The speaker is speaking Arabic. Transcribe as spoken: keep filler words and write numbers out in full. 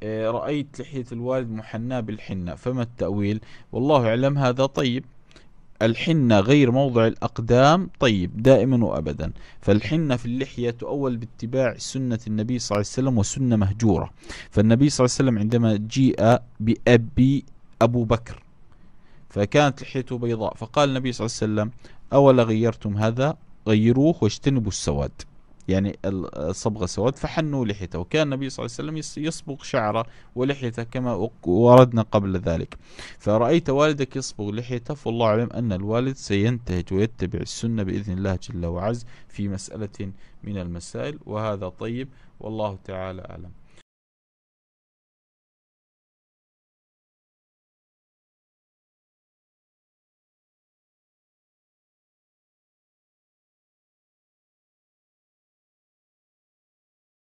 رأيت لحية الوالد محناة بالحنة، فما التأويل؟ والله أعلم. هذا طيب. الحنة غير موضع الأقدام طيب دائما وأبدا. فالحنة في اللحية تؤول باتباع سنة النبي صلى الله عليه وسلم، وسنة مهجورة. فالنبي صلى الله عليه وسلم عندما جيء بأبي أبو بكر فكانت لحيته بيضاء، فقال النبي صلى الله عليه وسلم: أولا غيرتم هذا؟ غيروه واجتنبوا السواد، يعني الصبغة سواد، فحنوا لحيته. وكان النبي صلى الله عليه وسلم يصبغ شعره ولحيته كما وردنا قبل ذلك. فرأيت والدك يصبغ لحيته، فالله أعلم أن الوالد سينتهج ويتبع السنة بإذن الله جل وعز في مسألة من المسائل، وهذا طيب، والله تعالى أعلم.